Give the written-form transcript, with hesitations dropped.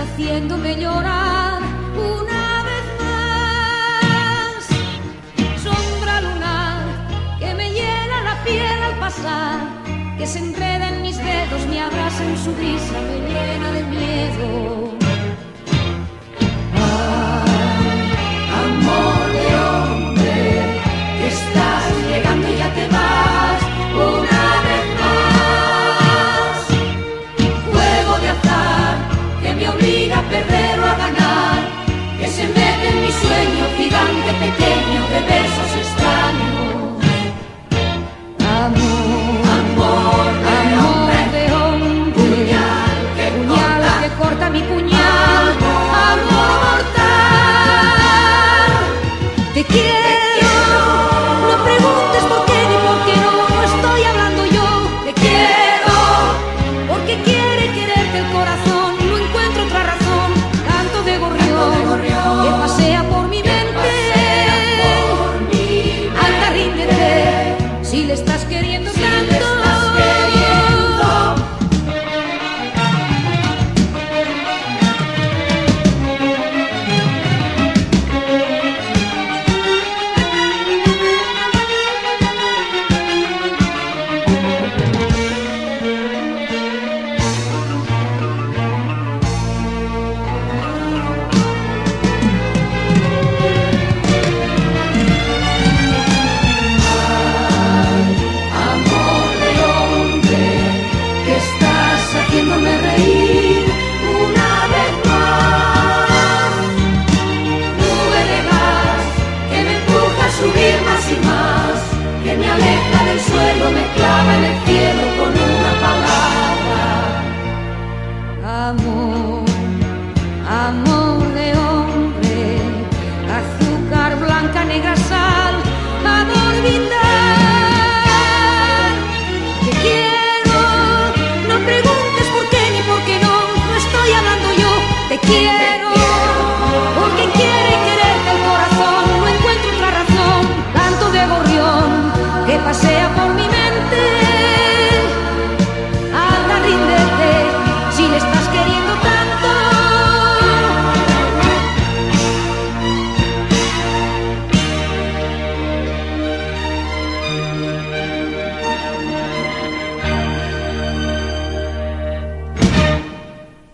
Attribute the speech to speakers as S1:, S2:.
S1: haciéndome llorar una vez más. Sombra lunar que me hiela la piel al pasar, que se enreda en mis dedos, me abraza en su brisa, me llena de miedo. Ay, amor de hombre, que estás llegando y ya te vas una vez más. Juego de azar que me obliga a perder o a ganar, que se mete en mi sueño gigante pequeño de besos extraños. Amor de hombre, puñal que corta mi puñal, amor mortal. Te quiero, no preguntes por qué ni por qué no, no estoy hablando yo. Te quiero, porque quiere quererte el corazón, no encuentro otra razón, canto de gorrión que pasea por mi mente. Anda, ríndete, si le estás queriendo tanto. Haciéndome reír una vez más. Nube de gas que me empuja a subir más y más, que me aleja del suelo, me clava en el cielo con una palabra. Amor, amor de hombre, azúcar blanca, negra sal, amor vinagre. Te quiero, no preguntes por qué ni por qué no, no estoy hablando yo. Te quiero.